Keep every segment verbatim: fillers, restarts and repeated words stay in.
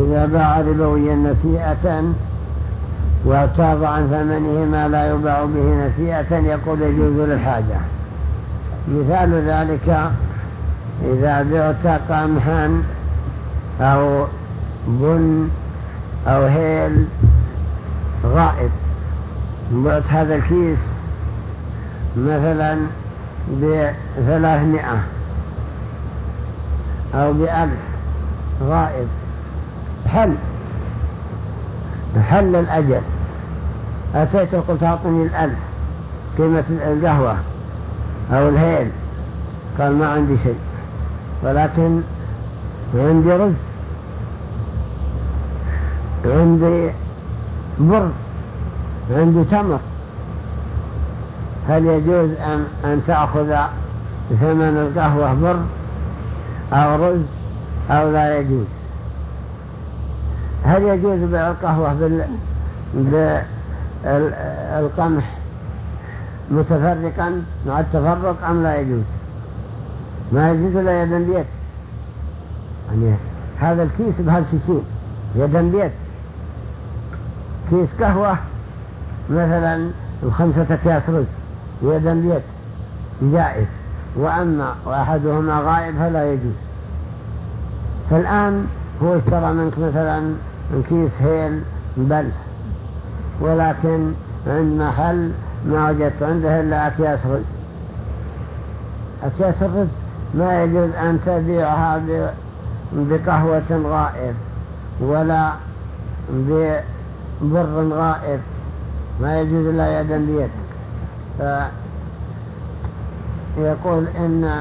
إذا باع ربويا نسيئة واعتاض عن ثمنه ما لا يباع به نسيئة يقول يجوز للحاجة. مثال ذلك إذا بعت قمحا أو بن أو هيل غائب، بعت هذا الكيس مثلا بثلاثمائة أو بألف غائب، حل حل الأجل، أتيت وقلت أعطني الألف قيمة القهوة أو الهيل، قال ما عندي شيء ولكن عندي رز، عندي بر، عندي تمر، هل يجوز أن, أن تأخذ ثمن القهوة بر أو رز أو لا يجوز؟ هل يجوز بيع القهوة بالقمح متفرقا مع التفرق أم لا يجوز؟ ما يجوز لا يدا بيد، يعني هذا الكيس بهالكيسين يدا بيد، كيس قهوة مثلا خمسة أكياس رز يدا بيد جائز، وأما وأحدهما غائب فلا يجوز. فالآن هو اشترى منك مثلا كيس هيل بلح، ولكن عند محل ما وجدت عنده إلا أكياس رز، أكياس الرز ما يجوز أن تبيعها بقهوة غائب ولا ببر غائب، ما يجوز لا يدا بيد. فيقول إن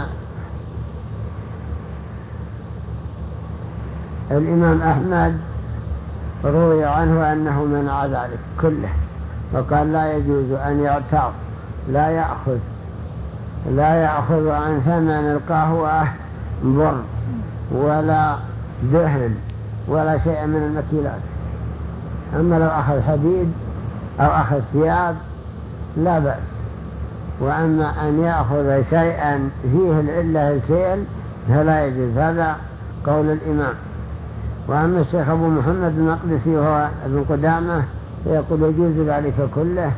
الإمام أحمد روي عنه أنه منع ذلك كله، وقال لا يجوز أن يعتاض، لا يأخذ لا يأخذ عن ثمن القهوة بر ولا دهن ولا شيء من المكيلات. أما لو أخذ حديد أو أخذ ثياب لا بأس، وأما أن يأخذ شيئا فيه العلة الكيل فلا يجوز، هذا قول الإمام. وأما الشيخ أبو محمد المقدسي وهو ابن قدامة يقول يجوز ذلك كله،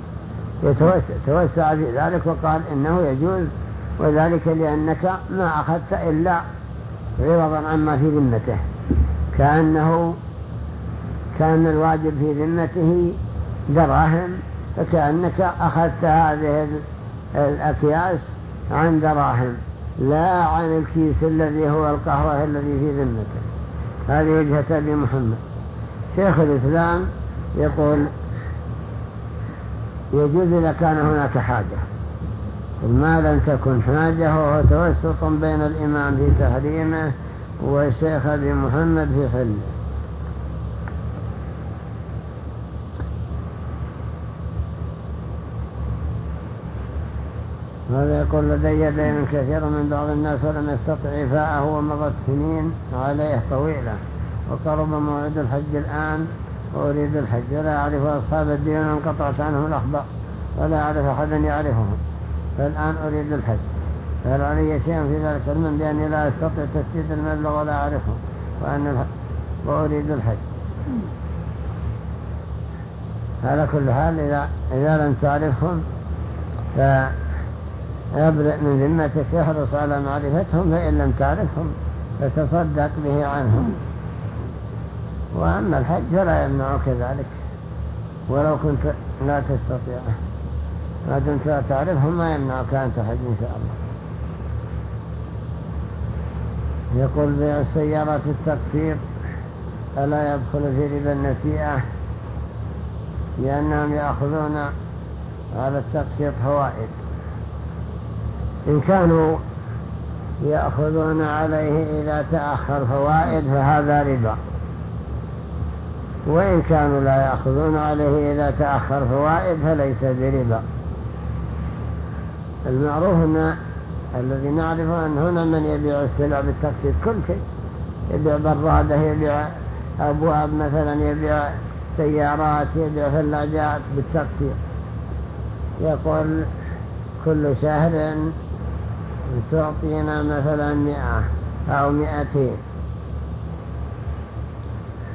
يتوسع في ذلك وقال إنه يجوز، وذلك لأنك ما أخذت إلا عوضا عما في ذمته، كأنه كان الواجب في ذمته دراهم، فكأنك أخذت هذه الأكياس عن دراهم لا عن الكيس الذي هو القهوة الذي في ذمته. هذه وجهة أبي محمد. شيخ الإسلام يقول يجوز إذا كان هناك حاجة، وما لم تكن حاجة وهو توسط بين الإمام في تحريمه والشيخ أبي محمد في حله. هذا يقول لدي دين كثير من بعض الناس ولم يستطع إيفاءه ومضت سنين عليه طويلة، وقرب موعد الحج الآن وأريد الحج، ولا أعرف أصحاب الدين انقطعت عنهم الأخبار ولا أعرف أحدا يعرفهم، فالآن أريد الحج، فهل علي شيء في ذلك علما بأني لا أستطيع تسديد المبلغ ولا أعرفهم وأن الحج وأريد الحج؟ على كل حال إذا, إذا لم تعرفهم فأبرئ من ذمتك، يحرص على معرفتهم، فإن لم تعرفهم فتصدق به عنهم. وأما الحج فلا يمنعك ذلك ولو كنت لا تستطيعه، ما دمت لا تعرفهم ما يمنعك أن تحج إن شاء الله. يقول بيع السيارات التقسيط ألا يدخل في ربا النسيئة، لأنهم يأخذون على التقسيط فوائد. إن كانوا يأخذون عليه إذا تأخر فوائد فهذا ربا، وإن كانوا لا يأخذون عليه إذا تأخر فوائد فليس بربا. المعروف أن الذي نعرفه أن هنا من يبيع السلع بالتقسيط كل شيء، يبيع برادة، يبيع أبواب مثلا، يبيع سيارات، يبيع ثلاجات بالتقسيط. يقول كل شهر تعطينا مثلا مئة أو مئتين،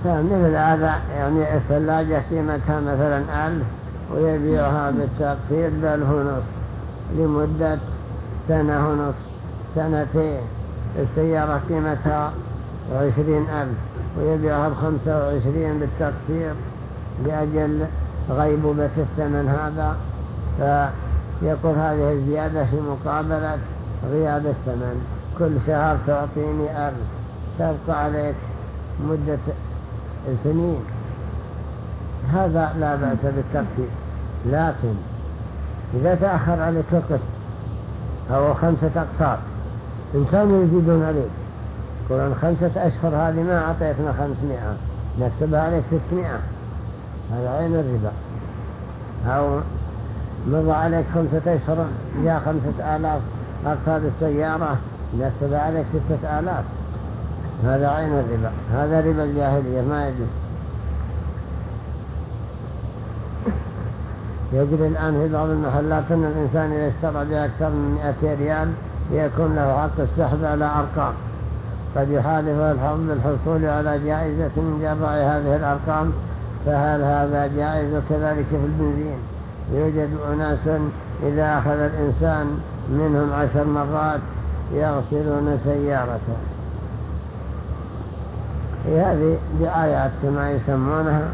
فمثل هذا يعني الثلاجة قيمتها مثلا ألف ويبيعها بالتقسيط بألف ونصف لمدة سنة ونصف سنتين. السيارة قيمتها عشرين ألف ويبيعها بخمسة وعشرين بالتقسيط لأجل غيبوبة الثمن هذا، فيقول هذه الزيادة في مقابلة غياب الثمن. كل شهر تعطيني ألف تبقى عليك مدة سنين، هذا لا بأس بالتقسيط. لكن إذا تأخر عليك القسط أو خمسة أقساط إن كانوا يزيدون عليك يقولون خمسة أشهر هذه ما أعطيتنا خمسمائة نكتبها عليك ستمائة، هذا عين الربا. أو مضى عليك خمسة أشهر جاء خمسة آلاف أقساط السيارة نكتبها عليك ستة آلاف، هذا عين الربا، هذا ربا الجاهلية ما يجوز. يجري الآن في بعض المحلات أن الإنسان إذا اشترى بأكثر من مئة ريال يكون له حق السحب على أرقام، قد يحالفه الحظ بالحصول على جائزة من جراء هذه الأرقام، فهل هذا جائز؟ كذلك في البنزين يوجد أناس إذا أخذ الإنسان منهم عشر مرات يغسلون سيارته، هذه دعايات كما يسمونها.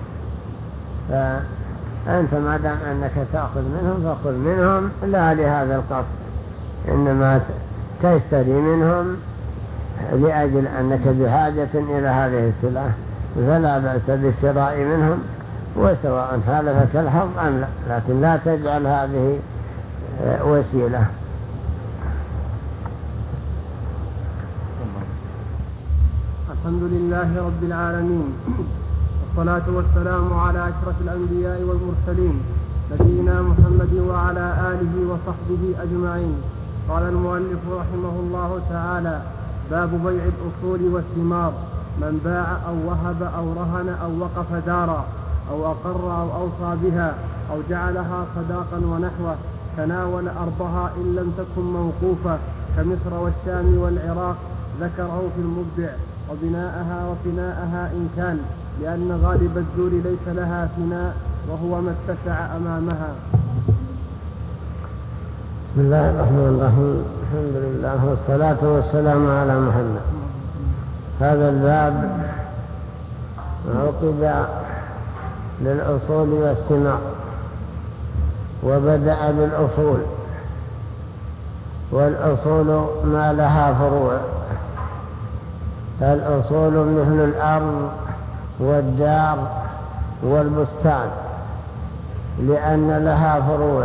فأنت ما دام أنك تأخذ منهم فخذ منهم لا لهذا القصد، إنما تشتري منهم لأجل أنك بحاجة إلى هذه السلعة، فلا بأس بالشراء منهم وسواء حالفك الحظ أم لا، لكن لا تجعل هذه وسيلة. الحمد لله رب العالمين، والصلاة والسلام على أشرف الأنبياء والمرسلين نبينا محمد وعلى آله وصحبه أجمعين. قال المؤلف رحمه الله تعالى: باب بيع الأصول والثمار. من باع أو وهب أو رهن أو وقف دارا أو أقر أو أوصى بها أو جعلها صداقا ونحوه تناول أرضها إن لم تكن موقوفة كمصر والشام والعراق ذكره في المبدع، وبناءها وفناءها إن كان، لأن غالب الزور ليس لها فناء وهو ما اتسع أمامها. بسم الله الرحمن الرحيم، الحمد لله والصلاة والسلام على محمد. هذا الباب عقد للأصول والثمار، وبدأ بالأصول، والأصول ما لها فروع. الأصول مثل الأرض والدار والبستان لأن لها فروع،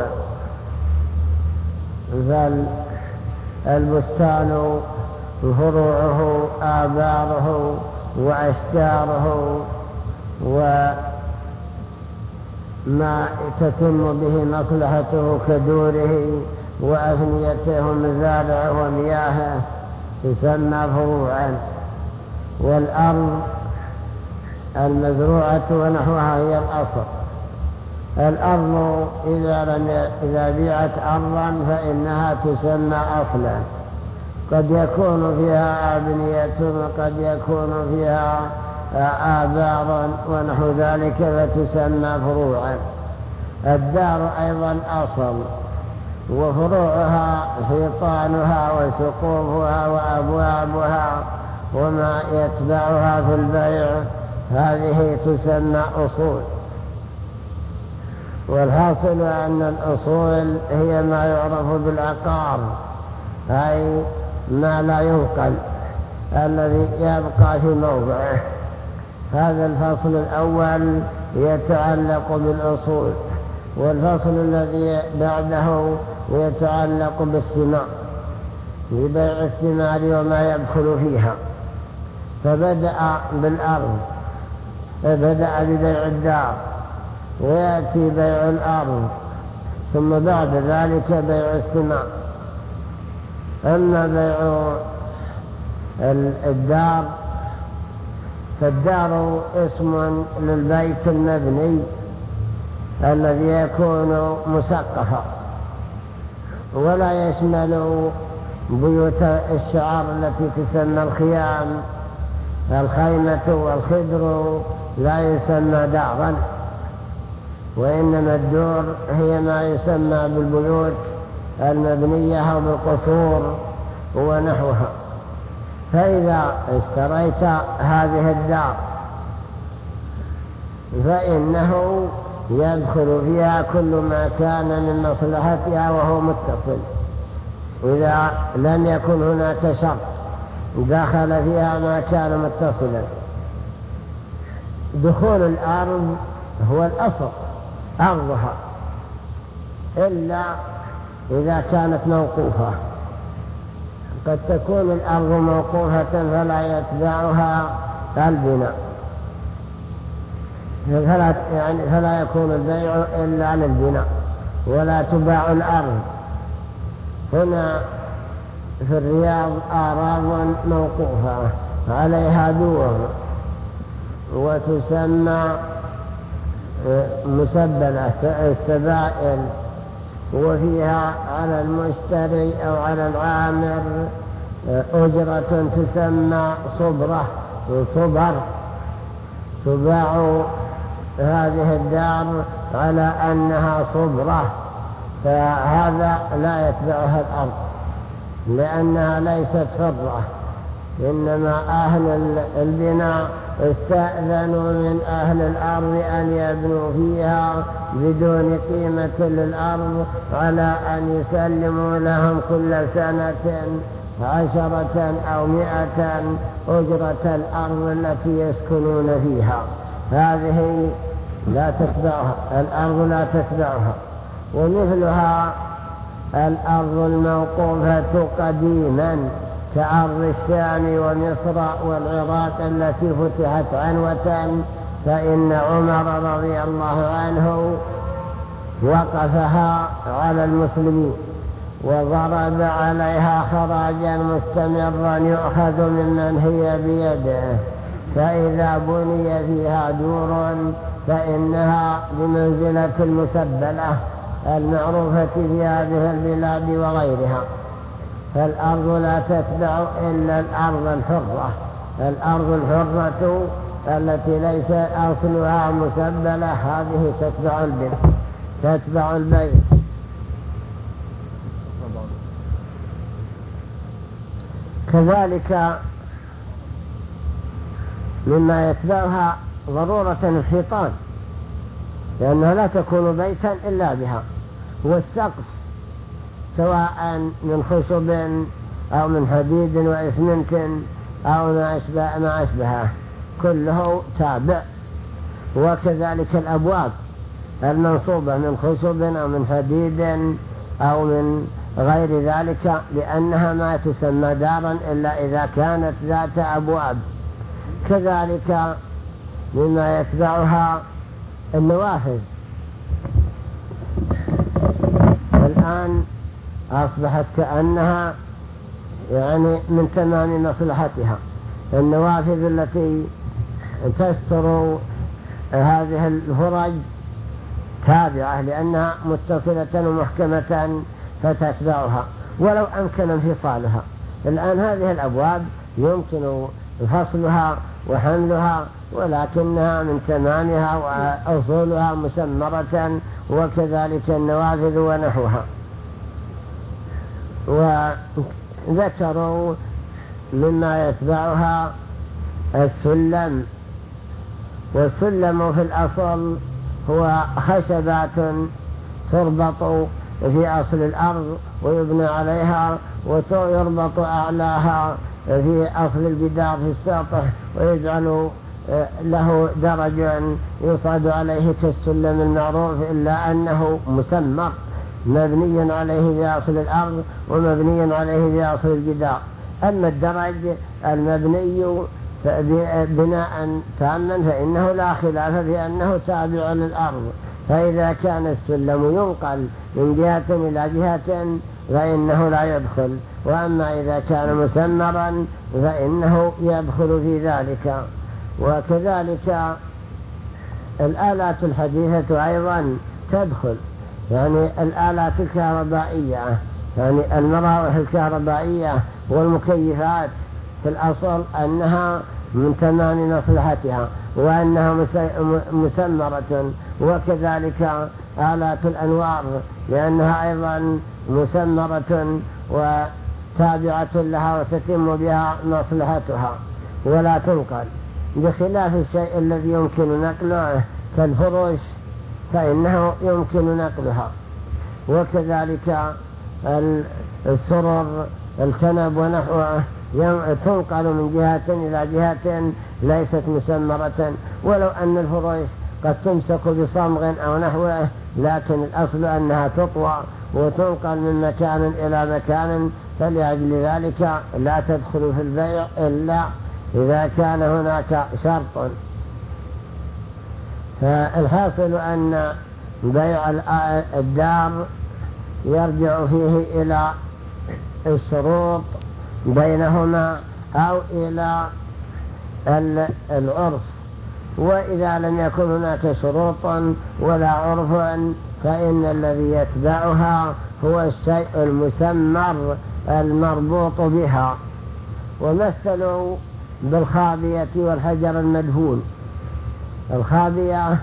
فالبستان فروعه آباره وأشجاره وما تتم به مصلحته كدوره وأفنيته ومزارعه ومياهه تسمى فروعا. والأرض المزروعة ونحوها هي الأصل. الأرض إذا, لم إذا بيعت أرضا فإنها تسمى أصلا، قد يكون فيها أبنية وقد يكون فيها آبار ونحو ذلك فتسمى فروعا. الدار أيضا أصل، وفروعها حيطانها وسقوفها وأبوابها وما يتبعها في البيع، هذه تسمى أصول. والحاصل أن الأصول هي ما يعرف بالعقار، أي ما لا ينقل الذي يبقى في موضعه. هذا الفصل الأول يتعلق بالأصول، والفصل الذي بعده يتعلق بالثمار، ببيع الثمار وما يدخل فيها. فبدأ بالأرض، فبدأ ببيع الدار، ويأتي بيع الأرض، ثم بعد ذلك بيع الثمار. أما بيع الدار فالدار اسم للبيت المبني الذي يكون مسقفا، ولا يشمل بيوت الشعر التي تسمى الخيام الخيمة والخدر لا يسمى دارا، وإنما الدور هي ما يسمى بالبيوت المبنية أو بالقصور ونحوها. فإذا اشتريت هذه الدار فإنه يدخل فيها كل ما كان من مصلحتها وهو متصل، إذا لم يكن هناك شرط دخل فيها ما كان متصلا. دخول الأرض هو الأصل أرضها، إلا إذا كانت موقوفة. قد تكون الأرض موقوفة فلا يتبعها البناء، فلا, يعني فلا يكون البيع إلا للبناء ولا تباع الأرض. هنا في الرياض أراض موقوفة عليها دور وتسمى مسبلة السبائل، وفيها على المشتري أو على العامر أجرة تسمى صبرة صبر، تباع هذه الدار على أنها صبرة، فهذا لا يتبعها الأرض لأنها ليست حرة، إنما أهل البناء استأذنوا من أهل الأرض أن يبنوا فيها بدون قيمة للأرض، على أن يسلموا لهم كل سنة عشرة أو مئة أجرة الأرض التي يسكنون فيها. هذه لا تتبعها الأرض، لا تتبعها. ومثلها الأرض الموقوفة قديما كأرض الشام ومصر والعراق التي فتحت عنوة، فإن عمر رضي الله عنه وقفها على المسلمين وضرب عليها خراجا مستمرا يؤخذ ممن هي بيده، فإذا بني فيها دور فإنها بمنزلة المسبلة المعروفة في هذه البلاد وغيرها. فالأرض لا تتبع إلا الأرض الحرة. الأرض الحرة التي ليس أصلها مسبلة هذه تتبع البيت تتبع البيت كذلك مما يتبعها ضرورة الحيطان، لأنها لا تكون بيتا إلا بها، والسقف سواء من خشب أو من حديد وإسمنت أو ما أشبه ما أشبهه كله تابع. وكذلك الأبواب المنصوبة من خشب أو من حديد أو من غير ذلك، لأنها ما تسمى دارا إلا إذا كانت ذات أبواب. كذلك مما يتبعها النوافذ. الآن أصبحت كأنها يعني من تمام مصلحتها. النوافذ التي تستر هذه الفرج تابعة لأنها متصلة ومحكمة فتتبعها ولو أمكن انفصالها. الآن هذه الأبواب يمكن فصلها وحملها، ولكنها من تمامها وأصولها مسمرة، وكذلك النوافذ ونحوها. وذكروا مما يتبعها السلم. والسلم في الأصل هو خشبات تربط في أصل الأرض ويبنى عليها، ويربط أعلاها في أصل الجدار في السطح، ويجعل له درج يصعد عليه كالسلم المعروف، إلا أنه مسمر مبني عليه في أصل الأرض ومبني عليه في أصل الجدار. أما الدرج المبني بناء تاما فإنه لا خلاف في أنه تابع للأرض، فإذا كان السلم ينقل من جهة إلى جهة فإنه لا يدخل، وأما إذا كان مسمرا فإنه يدخل في ذلك. وكذلك الآلات الحديثة أيضا تدخل، يعني الآلات الكهربائية، يعني المراوح الكهربائية والمكيفات في الأصل أنها من تمام مصلحتها وأنها مسمرة، وكذلك آلات الأنوار لأنها أيضا مسمرة وتابعة لها وتتم بها مصلحتها ولا تنقل، بخلاف الشيء الذي يمكن نقله كالفرش فإنه يمكن نقلها. وكذلك السرر الكنب ونحوه تنقل من جهة إلى جهة ليست مسمرة، ولو أن الفرش قد تمسك بصمغ أو نحوه، لكن الأصل أنها تطوى وتنقل من مكان إلى مكان، فلأجل ذلك لا تدخل في البيع إلا إذا كان هناك شرط. فالحاصل أن بيع الدار يرجع فيه إلى الشروط بينهما أو إلى العرف، وإذا لم يكن هناك شروط ولا عرف فإن الذي يتبعها هو الشيء المسمر المربوط بها. ومثلوا بالخابية والحجر المدهون. الخابية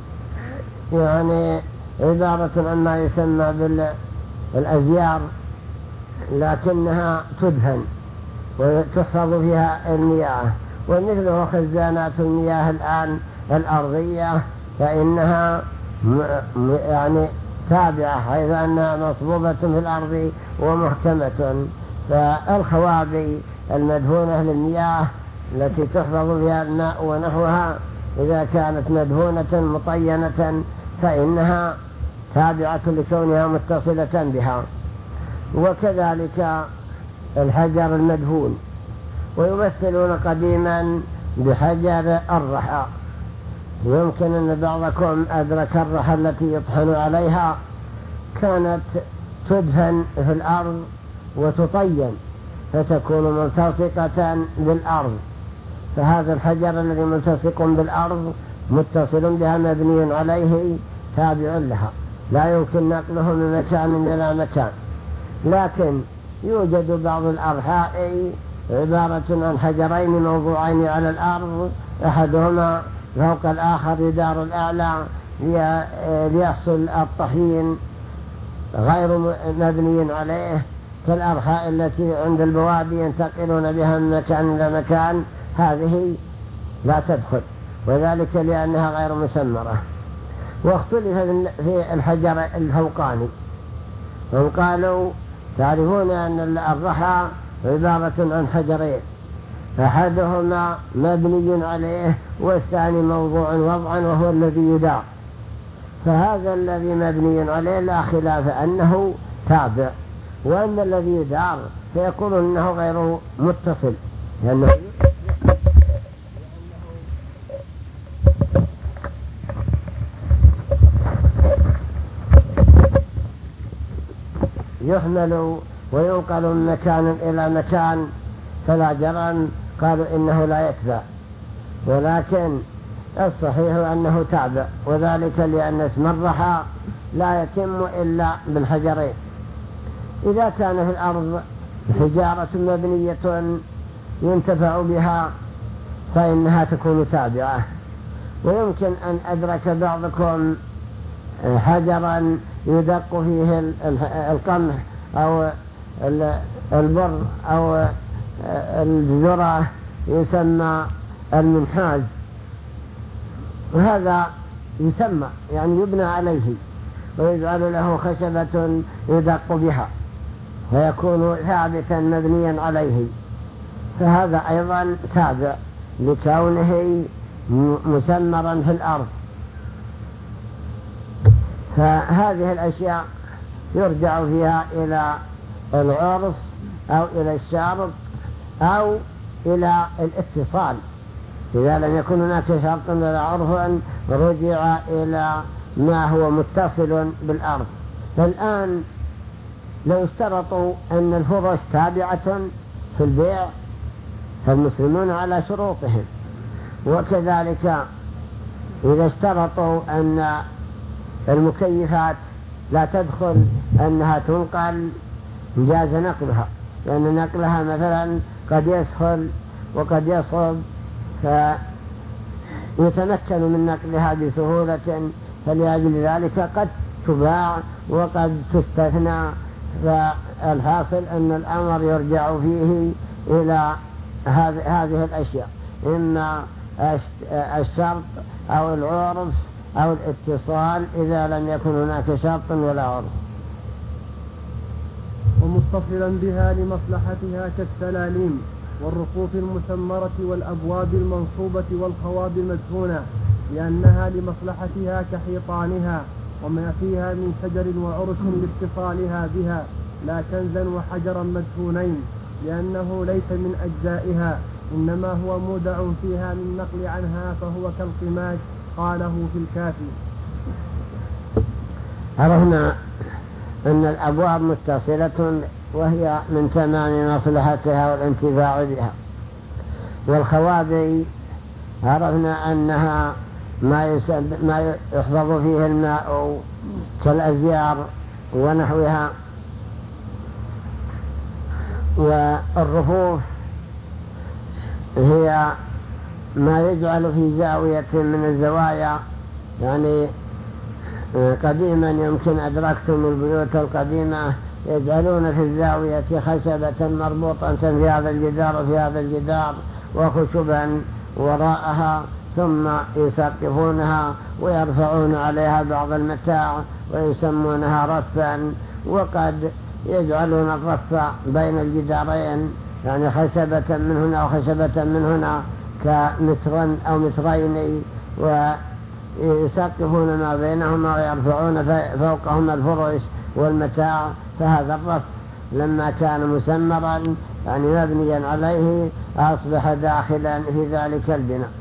يعني عبارة عن ما يسمى بالأزيار، لكنها تدهن وتحفظ فيها المياه، ومثله خزانات المياه الآن الأرضية فإنها يعني تابعة، حيث أنها مصبوبة في الأرض ومحكمة. فالخوابي المدهونة للمياه التي تحفظ فيها الماء ونحوها إذا كانت مدهونة مطينة فإنها تابعة لكونها متصلة بها. وكذلك الحجر المدهون. ويمثلون قديما بحجر الرحى. يمكن أن بعضكم أدرك الرحى التي يطحن عليها، كانت تدهن في الأرض وتطين فتكون ملتصقة بالأرض. فهذا الحجر الذي ملتصق بالأرض متصل بها مبني عليه تابع لها، لا يمكن نقله من مكان إلى مكان. لكن يوجد بعض الأرحاء عبارة عن حجرين موضوعين على الأرض، أحدهما فوق الآخر يدار الأعلى ليحصل الطحين غير مبني عليه، كالأرحاء التي عند البوادي ينتقلون بها من مكان إلى مكان، هذه لا تدخل، وذلك لأنها غير مسمرة. واختلف في الحجر الفوقاني، هم قالوا تعرفون أن الرحى عبارة عن حجرين، أحدهما مبني عليه والثاني موضوع وضعا وهو الذي يدار. فهذا الذي مبني عليه لا خلاف أنه تابع، وأن الذي يدار فيقول أنه غير متصل، لأنه يحمل وينقل من مكان إلى مكان، فلا جرم قالوا إنه لا يتبع، ولكن الصحيح أنه تابع، وذلك لأن اسم الرحى لا يتم إلا بالحجرين. إذا كان في الأرض حجارة مبنية ينتفع بها فإنها تكون تابعة. ويمكن أن أدرك بعضكم حجرا يدق فيه القمح أو البر أو الذرة يسمى المنحاز، وهذا يسمى يعني يبنى عليه ويجعل له خشبة يدق بها فيكون ثابتا مبنيا عليه، فهذا أيضا تابع لكونه مسمرا في الأرض. فهذه الأشياء يرجع فيها إلى العرف أو إلى الشرط أو إلى الاتصال. إذا لم يكن هناك شرط ولا عرف رجع إلى ما هو متصل بالأرض. فالآن لو اشترطوا أن الفرش تابعة في البيع فالمسلمون على شروطهم، وكذلك إذا اشترطوا أن المكيفات لا تدخل أنها تنقل جاز نقلها، لأن نقلها مثلا قد يسهل وقد يصعب فيتمكن من نقلها بسهولة، فلأجل ذلك قد تباع وقد تستثنى. فالحاصل أن الأمر يرجع فيه إلى هذه الأشياء، إما الشرط أو العرف أو الاتصال إذا لم يكن هناك شرط ولا عرف. ومتصلا بها لمصلحتها كالسلاليم والرفوف المسمرة والأبواب المنصوبة والخواب المدفونة، لأنها لمصلحتها كحيطانها وما فيها من شجر وعرش لاتصالها بها، لا كنزا وحجرا مدفونين، لأنه ليس من أجزائها، إنما هو مودع فيها من نقل عنها، فهو كالقماش. قاله في الكافي. عرفنا أن الأبواب متصلة وهي من تمام مصلحتها والانتفاع بها. والخوابي عرفنا أنها ما, ما يحفظ فيه الماء كالأزيار ونحوها. والرفوف هي ما يجعل في زاوية من الزوايا، يعني قديما يمكن أدركتم البيوت القديمة يجعلون في الزاوية خشبة مربوطة في هذا الجدار وفي هذا الجدار وخشبا وراءها، ثم يسقفونها ويرفعون عليها بعض المتاع ويسمونها رفا. وقد يجعلون الرف بين الجدارين، يعني خشبة من هنا وخشبة من هنا كمتر أو مترين، ويسقفون ما بينهما ويرفعون فوقهما الفرش والمتاع. فهذا الرف لما كان مسمرا يعني مبنيا عليه أصبح داخلا في ذلك البناء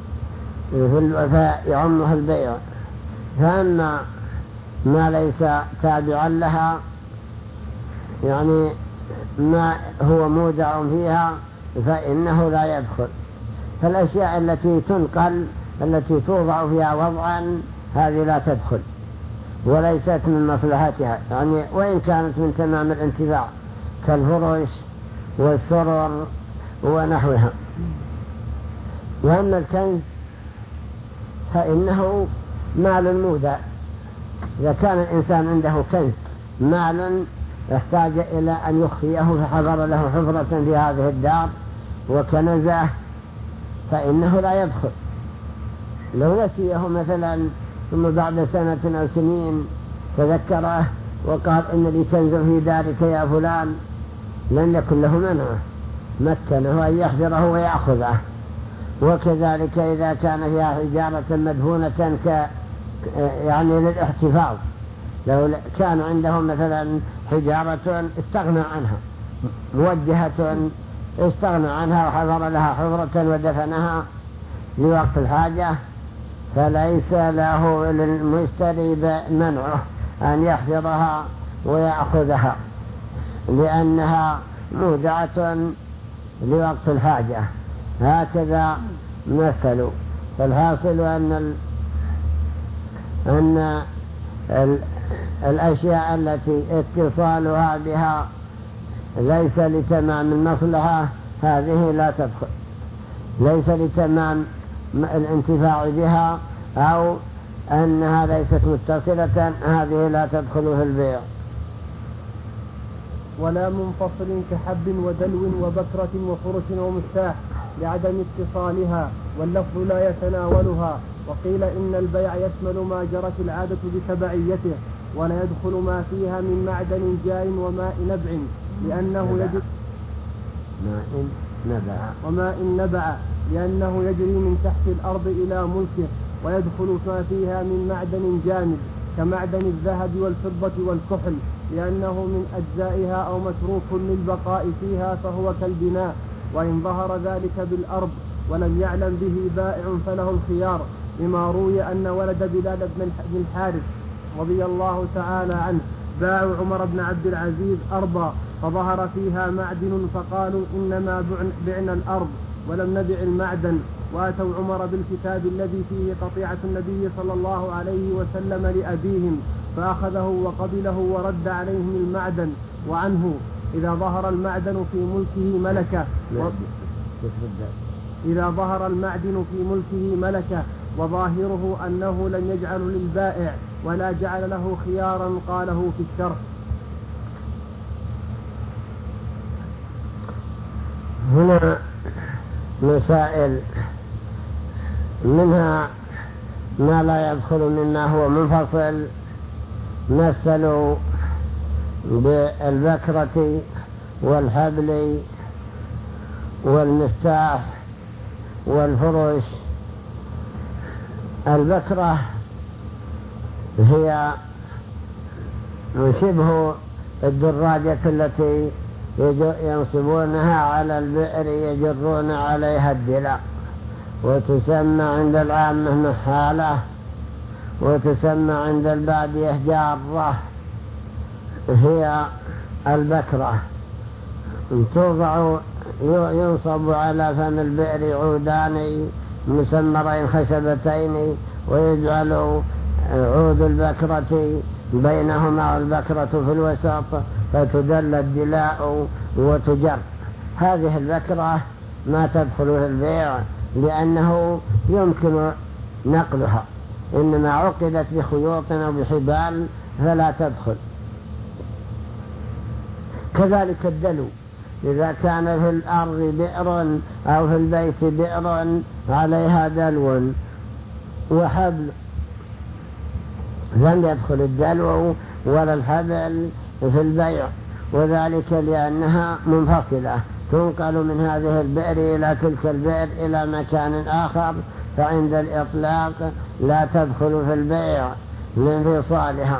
فيعمه البيع. فأما ما ليس تابعا لها، يعني ما هو مودع فيها، فإنه لا يدخل. فالأشياء التي تنقل التي توضع فيها وضعا هذه لا تدخل وليست من مصلحتها، يعني وإن كانت من تمام الانتفاع كالفرش والسرر ونحوها. وأما الكنز فإنه مال مودع. إذا كان الإنسان عنده كنز مال يحتاج إلى أن يخفيه فحضر له حفرة في هذه الدار وكنزه، فإنه لا يدخل. لو نسيه مثلا ثم بعد سنة أو سنين تذكره وقال إن لي كنز في دارك يا فلان، لن يكن له منعه، مكنه أن يحضره ويأخذه. وكذلك إذا كان فيها حجارة مدفونة ك يعني للاحتفاظ، لو كان عندهم مثلا حجارة استغنى عنها موجهة استغنى عنها وحضر لها حضرة ودفنها لوقت الحاجة، فليس له للمشتري منعه أن يحفظها ويأخذها، لأنها مودعة لوقت الحاجة. هكذا مثلوا. فالحاصل أن ال... أن ال... الأشياء التي اتصالها بها ليس لتمام المصلحة هذه لا تدخل، ليس لتمام الانتفاع بها أو أنها ليست متصلة، هذه لا تدخل في البيع. ولا منفصل كحب ودلو وبكرة وفرش ومفتاح لعدم اتصالها، واللفظ لا يتناولها. وقيل إن البيع يشمل ما جرت العادة بتبعيته، ولا يدخل ما فيها من معدن جار وماء نبع، لأنه يجري ماء نبع وماء نبع لأنه يجري من تحت الأرض إلى ملكه. ويدخل ما فيها من معدن جامد كمعدن الذهب والفضة والكحل، لأنه من أجزائها أو متروك للبقاء فيها، فهو كالبناء. وإن ظهر ذلك بالأرض ولم يعلم به بائع فله الخيار، لما روي أن ولد بلال بن الحارث رضي الله تعالى عنه باعوا عمر بن عبد العزيز أرضا فظهر فيها معدن، فقالوا إنما بعنا الأرض ولم نبع المعدن. وأتوا عمر بالكتاب الذي فيه قطيعة النبي صلى الله عليه وسلم لأبيهم، فأخذه وقبله ورد عليهم المعدن. وعنه إذا ظهر المعدن في ملكه ملكه و... إذا ظهر المعدن في ملكه ملكه، وظاهره أنه لم يجعل للبائع ولا جعل له خيارا قاله في الشرح. هنا مسائل، منها ما لا يدخل مما هو منفصل، مثلوا بالبكرة والحبل والمفتاح والفرش. البكرة هي شبه الدراجة التي ينصبونها على البئر يجرون عليها الدلع، وتسمى عند العامة محالة، وتسمى عند البادية جارة. هي البكرة توضع ينصب على فم البئر عودان مسمرين خشبتين، ويجعل عود البكرة بينهما البكرة في الوسط، فتدل الدلاء وتجر. هذه البكرة ما تدخل في البيع لأنه يمكن نقلها، إنما عقدت بخيوط أو بحبال فلا تدخل. كذلك الدلو، إذا كان في الأرض بئر أو في البيت بئر عليها دلو وحبل لم يدخل الدلو ولا الحبل في البيع، وذلك لأنها منفصلة، تنقل من هذه البئر إلى تلك البئر إلى مكان آخر، فعند الإطلاق لا تدخل في البيع لانفصالها.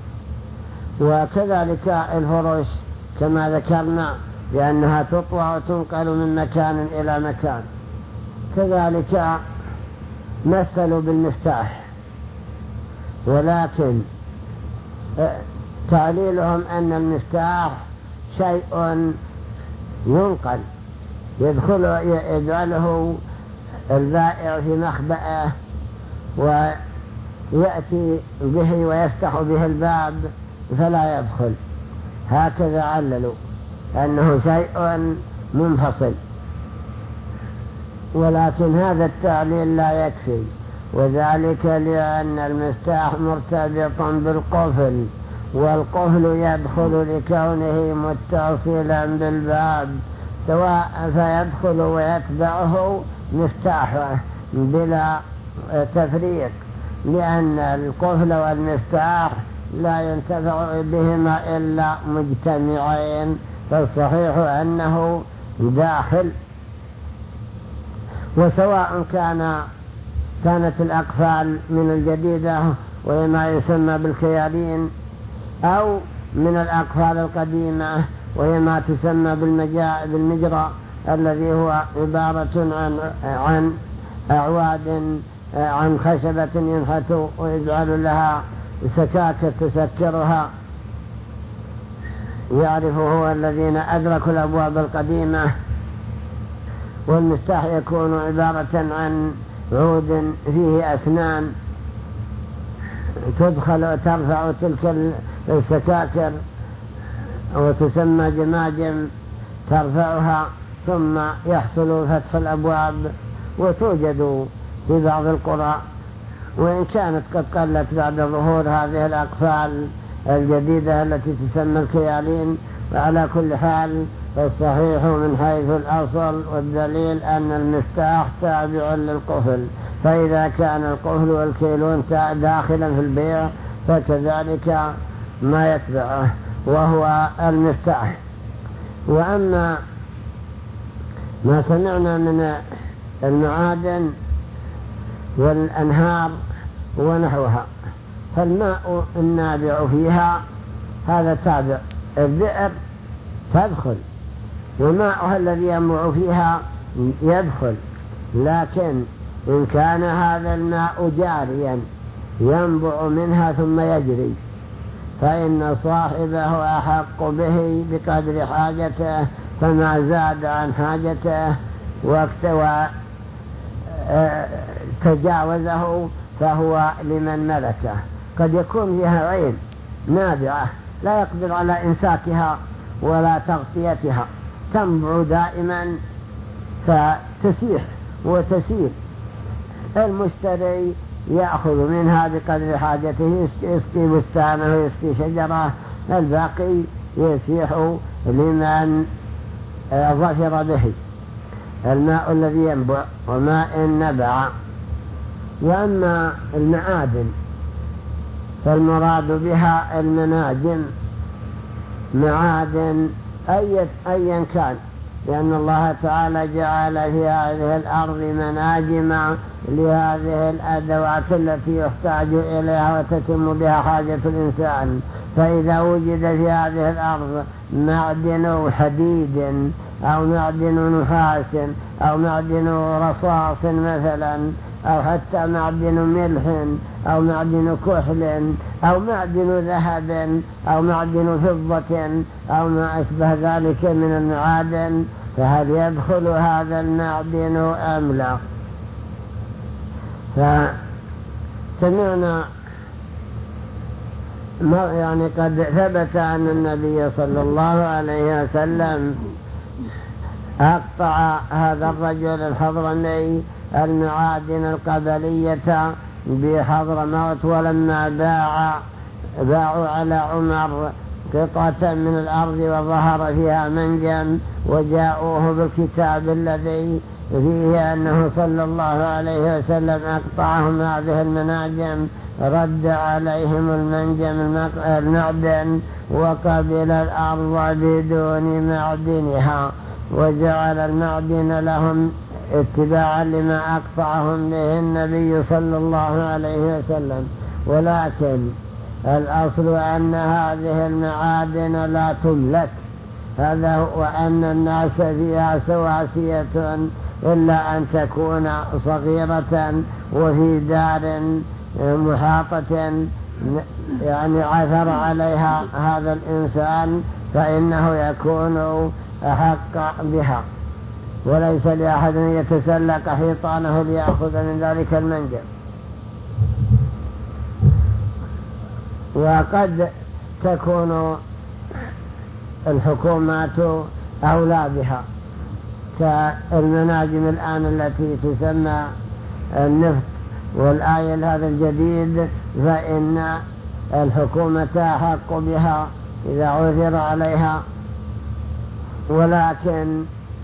وكذلك الفرش كما ذكرنا، لأنها تطوى وتنقل من مكان إلى مكان. كذلك مثلوا بالمفتاح، ولكن تعليلهم أن المفتاح شيء ينقل، يدخل يجعله البائع في مخبأه ويأتي به ويفتح به الباب فلا يدخل. هكذا عللوا أنه شيء منفصل، ولكن هذا التعليل لا يكفي، وذلك لأن المفتاح مرتبط بالقفل، والقفل يدخل لكونه متصلا بالباب، سواء فيدخل ويتبعه مفتاحه بلا تفريق، لأن القفل والمفتاح لا ينتفع بهما إلا مجتمعين، فالصحيح أنه داخل. وسواء كان كانت الأقفال من الجديدة وهي ما يسمى بالكيالين، أو من الأقفال القديمة وهي ما تسمى بالمجرى، الذي هو عبارة عن عن أعواد عن خشبة ينحت ويجعل لها سكاكة تسكرها. يعرف هو الذين أدركوا الأبواب القديمة. والمفتاح يكون عبارة عن عود فيه أسنان تدخل وترفع تلك السكاكر، وتسمى جماجم ترفعها، ثم يحصل فتح الأبواب. وتوجد في بعض القرى، وإن كانت قد قلت بعد ظهور هذه الأقفال الجديدة التي تسمى الكيالين. وعلى كل حال فالصحيح من حيث الأصل والدليل أن المفتاح تابع للقفل، فإذا كان القفل والكيلون داخلا في البيع فكذلك ما يتبعه وهو المفتاح. وأما ما سمعنا من المعادن والأنهار ونحوها، فالماء النابع فيها هذا تابع، البئر تدخل وماءها الذي ينبع فيها يدخل. لكن إن كان هذا الماء جاريا ينبع منها ثم يجري، فإن صاحبه أحق به بقدر حاجته، فما زاد عن حاجته واكتوى تجاوزه فهو لمن ملكه. قد يكون فيها عين نابعة لا يقدر على إمساكها ولا تغطيتها، تنبع دائما فتسيح وتسير. المشتري يأخذ منها بقدر حاجته، يسقي بستانه ويسقي شجره، الباقي يسيح لمن ظفر به الماء الذي ينبع وماء نبع. وأما المعادن فالمراد بها المناجم، معادن أيا كان، لأن الله تعالى جعل في هذه الأرض مناجم لهذه الأدوات التي يحتاج إليها وتتم بها حاجة الإنسان. فإذا وجد في هذه الأرض معدن حديد أو معدن نحاس أو معدن رصاص مثلا، أو حتى معدن ملح أو معدن كحل أو معدن ذهب أو معدن فضة أو ما أشبه ذلك من المعادن، فهل يدخل هذا المعدن أم لا؟ فسمعنا يعني قد ثبت أن النبي صلى الله عليه وسلم أقطع هذا الرجل الحضرمي المعادن القبلية بحضرموت، ولما باع باعوا على عمر قطعة من الأرض وظهر فيها منجم، وجاءوه بالكتاب الذي فيه أنه صلى الله عليه وسلم أقطعهم هذه المناجم، رد عليهم المنجم المعدن وقبل الأرض بدون معدنها، وجعل المعدن لهم اتباعا لما أقطعهم به النبي صلى الله عليه وسلم. ولكن الأصل أن هذه المعادن لا تملك، هذا هو، وأن الناس فيها سواسية إلا أن تكون صغيرة وفي دار محاطة يعني عثر عليها هذا الإنسان فإنه يكون أحق بها، وليس لأحد يتسلق حيطانه ليأخذ من ذلك المنجم. وقد تكون الحكومات أولى بها، كالمناجم الآن التي تسمى النفط والآيل هذا الجديد، فإن الحكومة أحق بها إذا عثر عليها، ولكن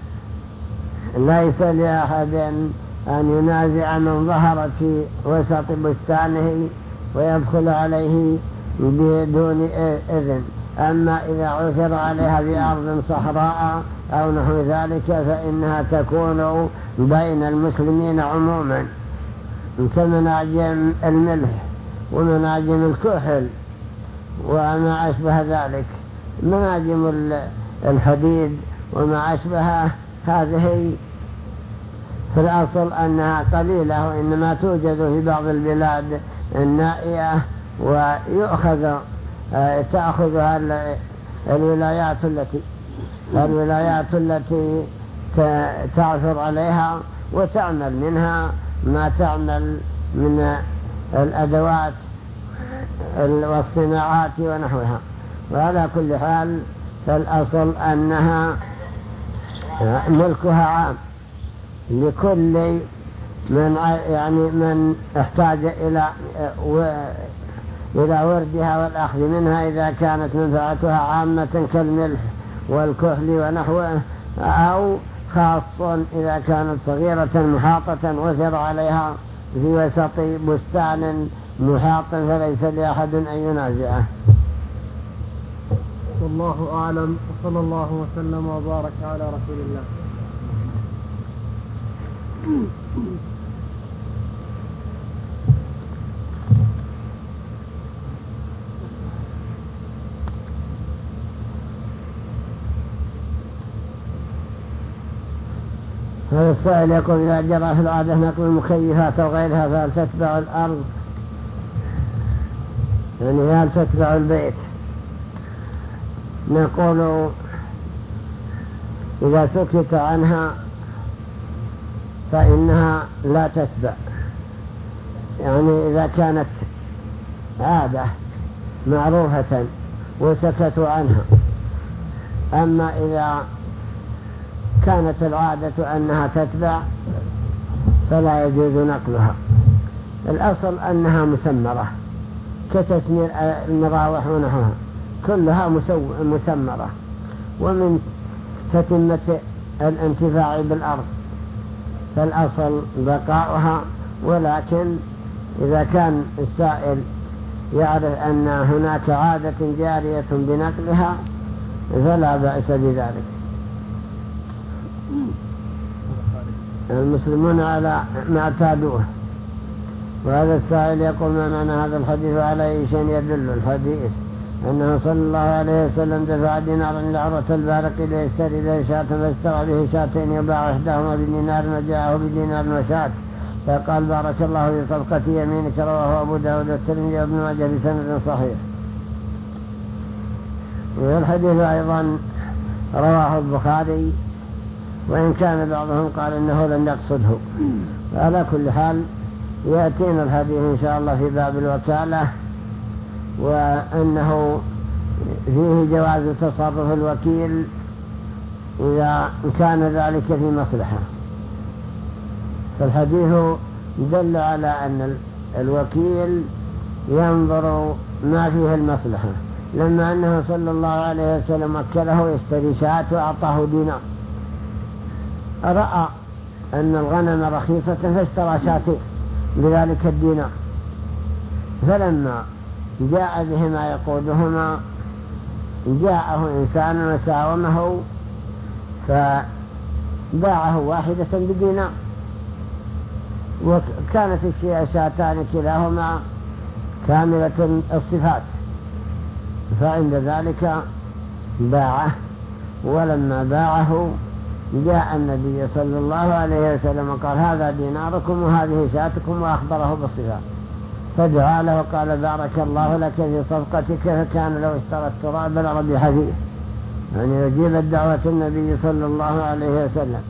ليس لأحد أن ينازع من ظهر في وسط بستانه ويدخل عليه بدون إذن. أما إذا عثر عليها بأرض صحراء أو نحو ذلك فإنها تكون بين المسلمين عموما، كمناجم الملح ومناجم الكحل وما أشبه ذلك، مناجم الحديد وما أشبه هذه في الأصل أنها قليلة، وإنما توجد في بعض البلاد النائية ويؤخذ تأخذها الولايات التي الولايات التي تعثر عليها وتعمل منها ما تعمل من الأدوات والصناعات ونحوها. وعلى كل حال فالأصل أنها ملكها عام لكل من يعني من احتاج إلى إلى وردها والأخذ منها، إذا كانت منفعتها عامة كالملح والكحل ونحوه، أو خاص إذا كانت صغيرة محاطة وثر عليها في وسط بستان محاط فليس لأحد أن ينازعه. والله أعلم، وصلى الله وسلم وبارك على رسول الله. هذا السائل يقول: إذا جرى في العادة نقل المكيفات أو غيرها فهل تتبع الأرض؟ يعني هل تتبع البيت؟ نقول إذا سكت عنها فإنها لا تتبع، يعني إذا كانت عادة معروفة وسكتوا عنها. أما إذا كانت العادة أنها تتبع فلا يجوز نقلها. الأصل أنها مسمرة كتسمير المراوح ونحوها كلها مسمرة، ومن تتمة الانتفاع بالأرض، فالأصل بقاؤها. ولكن إذا كان السائل يعرف أن هناك عادة جارية بنقلها فلا بأس بذلك. المسلمون على ما اعتادوه. وهذا السائل يقول: ما معنى هذا الحديث على أي شيء يدل الحديث؟ أنه صلى الله عليه وسلم دفع دينارا إلى عروة البارق ليشتري به شاة فاشترى به شاتين يباع إحداهما بدينار وجاءه بدينار وشاة، فقال: بارك الله في صفقة يمينك. رواه أبو داود والترمذي وابن ماجه بسند صحيح. والحديث أيضا رواه البخاري، وإن كان بعضهم قال إنه لم يقصده. على كل حال يأتينا الحديث إن شاء الله في باب الوكالة، وأنه فيه جواز تصرف الوكيل إذا كان ذلك في مصلحة. فالحديث دل على أن الوكيل ينظر ما فيه المصلحة، لما أنه صلى الله عليه وسلم وكله يشتري شاة وأعطاه دينار، رأى أن الغنم رخيصة فاشترى شاتين بذلك الدينار، فلما جاء بهما يقودهما جاءه إنسان وساومه فباعه واحدة بدينار، وكانت الشاتان كلاهما كاملة الصفات، فعند ذلك باعه. ولما باعه جاء النبي صلى الله عليه وسلم وقال: هذا ديناركم وهذه شاتكم، وأخبره بالصفات، فدعا له وقال: بارك الله لك في صفقتك، فكان لو اشترى التراب لربح فيه، يعني يجيب الدعوة النبي صلى الله عليه وسلم.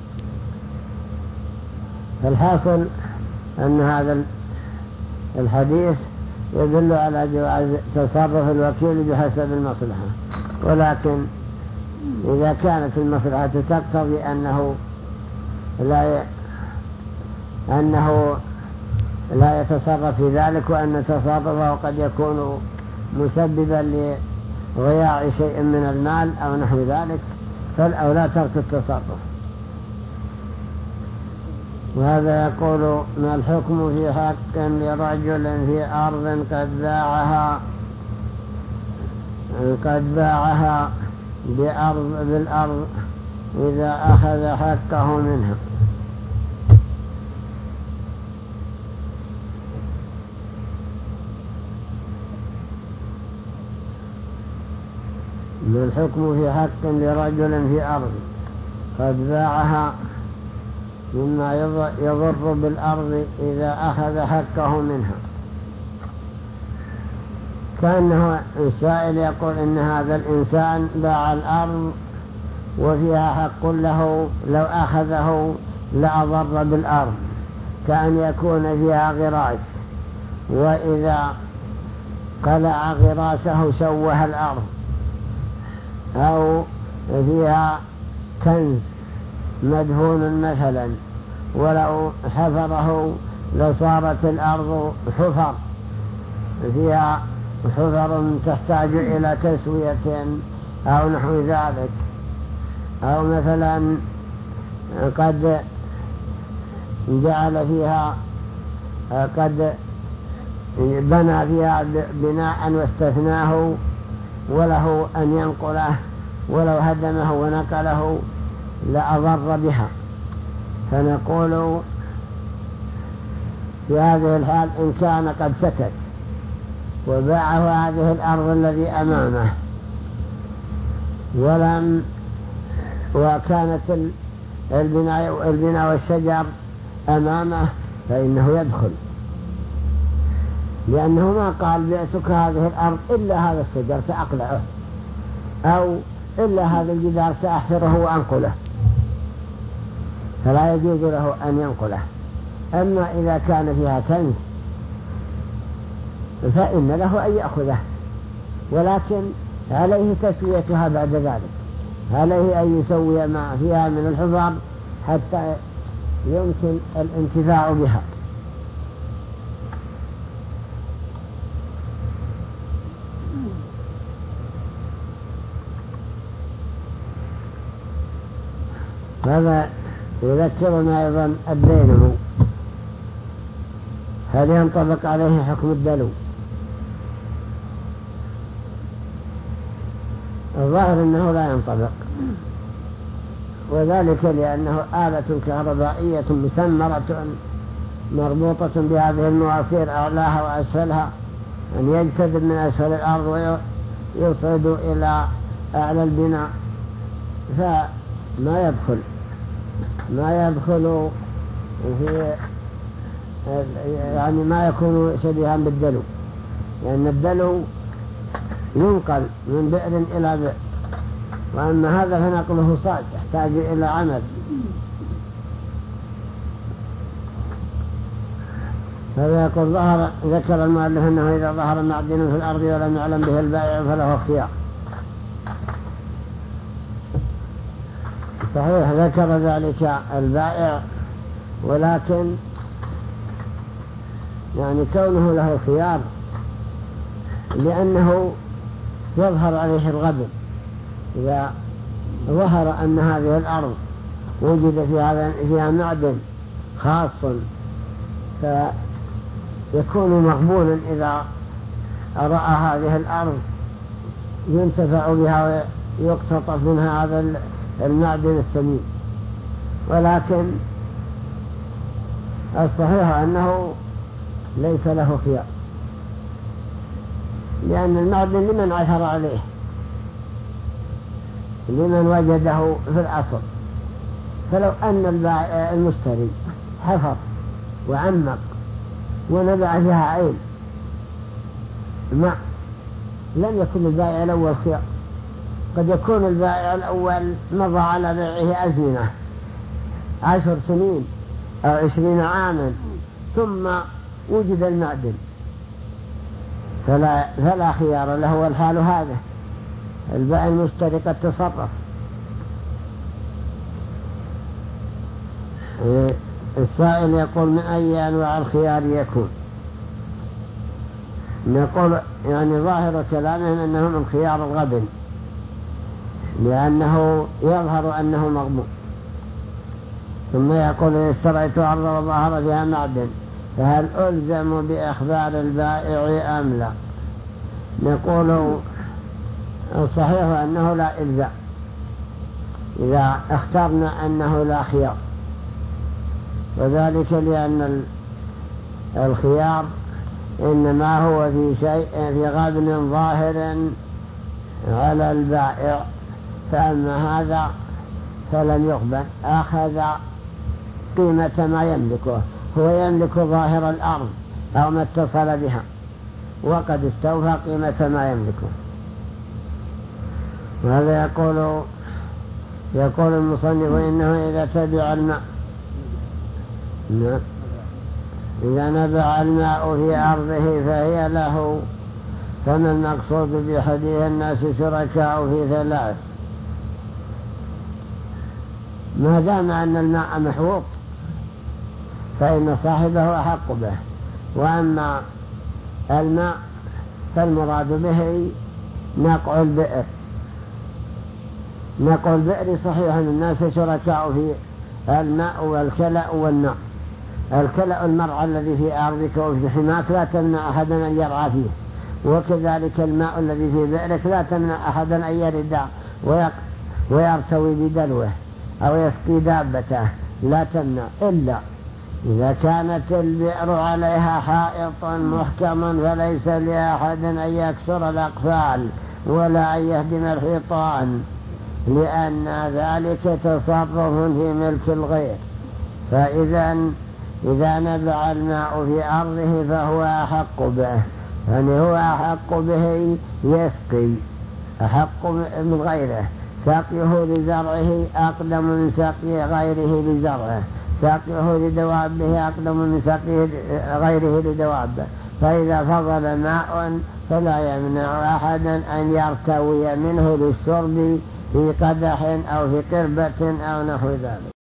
فالحاصل أن هذا الحديث يدل على جواز تصرف الوكيل بحسب المصلحة، ولكن إذا كانت المصلحة تقتضي أنه لا ي... أنه لا يتصرف في ذلك، وأن تصرفه قد يكون مسببا لضياع شيء من المال أو نحو ذلك، فالأولى ترك التصرف. وهذا يقول: ما الحكم في حق لرجل في أرض قد باعها قد باعها بأرض بالأرض إذا أخذ حقه منها؟ ما الحكم في حق لرجل في أرض قد باعها مما يضر بالأرض إذا أخذ حقه منها؟ كأنه السائل يقول إن هذا الإنسان باع الأرض وفيها حق له، لو أخذه لأضر بالأرض، كأن يكون فيها غراس، وإذا قلع غراسه شوه الأرض، أو فيها كنز مدفون مثلا، ولو حفره لصارت الأرض حفر فيها حفر تحتاج إلى تسوية أو نحو ذلك، أو مثلا قد جعل فيها قد بنى فيها بناء واستثناه وله أن ينقله، ولو هدمه ونقله لأضر بها. فنقول في هذه الحال إن كان قد سكت وباعه هذه الأرض الذي أمامه ولم وكانت البناء, البناء والشجر أمامه فإنه يدخل، لأنه ما قال بأسك هذه الأرض إلا هذا الشجر سأقلعه، أو إلا هذا الجدار سأحفره وأنقله، فلا يجوز له أن ينقله. أما إذا كان فيها كنز فإن له أن يأخذه، ولكن عليه تسويتها بعد ذلك، عليه أن يسوي ما فيها من الحفر حتى يمكن الانتفاع بها. هذا يذكرنا أيضا الدينم، هل ينطبق عليه حكم الدلو؟ الظاهر أنه لا ينطبق، وذلك لأنه آلة كهربائية مسمرة مربوطة بهذه المواصير أعلاها وأسفلها، أن يجتذب من أسفل الأرض ويصعد إلى أعلى البناء، فما يدخل ما يدخل في يعني ما يكون شبيها بالدلو، لأن الدلو ينقل من بئر إلى بئر، وأما هذا فنقله صعب يحتاج إلى عمل. هذا يقول ظهر ذكر المؤلف أنه إذا ظهر معدن في الأرض ولم يعلم به البائع فله اختيار. صحيح ذكر ذلك البائع، ولكن يعني كونه له خيار لأنه يظهر عليه الغبن. إذا ظهر أن هذه الأرض وجد فيها, فيها معدن خاص فيكون مقبولا إذا رأى هذه الأرض ينتفع بها ويقتطف منها هذا المعدن الثمين. ولكن الصحيح أنه ليس له خيار، لأن المعدن لمن عثر عليه، لمن وجده في الأصل. فلو أن المشتري حفر وعمق ونبع فيها عين ما لم يكن البائع الأول خيار. قد يكون البائع الأول مضى على بيعه أزمنة عشر سنين أو عشرين عاما ثم وجد المعدن، فلا, فلا خيار له. والحال هذا البائع المشتري قد تصرف. السائل يقول من أي أنواع الخيار يكون؟ نقول يعني ظاهر كلامه أنه من خيار الغبن، لأنه يظهر أنه مغبون. ثم يقول إن اشتريت أرضا وظهر فيها معدن فهل ألزم بإخبار البائع أم لا؟ نقول الصحيح أنه لا إلزام إذا اخترنا أنه لا خيار، وذلك لأن الخيار إنما هو في شيء في غبن ظاهر على البائع، فأما هذا فلم يقبل، أخذ قيمة ما يملكه، هو يملك ظاهر الأرض أو ما اتصل بها، وقد استوفى قيمة ما يملكه. وهذا يقول يقول المصنف إنه إذا تبع الماء إذا نبع الماء في أرضه فهي له، فما المقصود بحديث الناس شركاء في ثلاث؟ ما دام أن الماء محوط فإن صاحبه أحق به، وأما الماء فالمراد به نقع البئر. نقع البئر صحيح أن الناس شركاء في الماء والكلأ والنار. الكلأ المرعى الذي في أرضك وفي حماك لا تمنع أحدا أن يرعى فيه، وكذلك الماء الذي في بئرك لا تمنع أحدا أن يرد ويرتوي بدلوه أو يسقي دابته، لا تمنع، إلا إذا كانت البئر عليها حائط محكم فليس لأحد أن يكسر الأقفال ولا أن يهدم الحيطان، لأن ذلك تصرف في ملك الغير. فإذا إذا نبع الماء في أرضه فهو أحق به، يعني هو أحق به يسقي، أحق من غيره. سقيه لزرعه أقدم من سقي غيره لزرعه، سقيه لدوابه أقدم من سقي غيره لدوابه. فإذا فضل ماء فلا يمنع أحدا أن يرتوي منه للشرب في قدح أو في قربة أو نحو ذلك.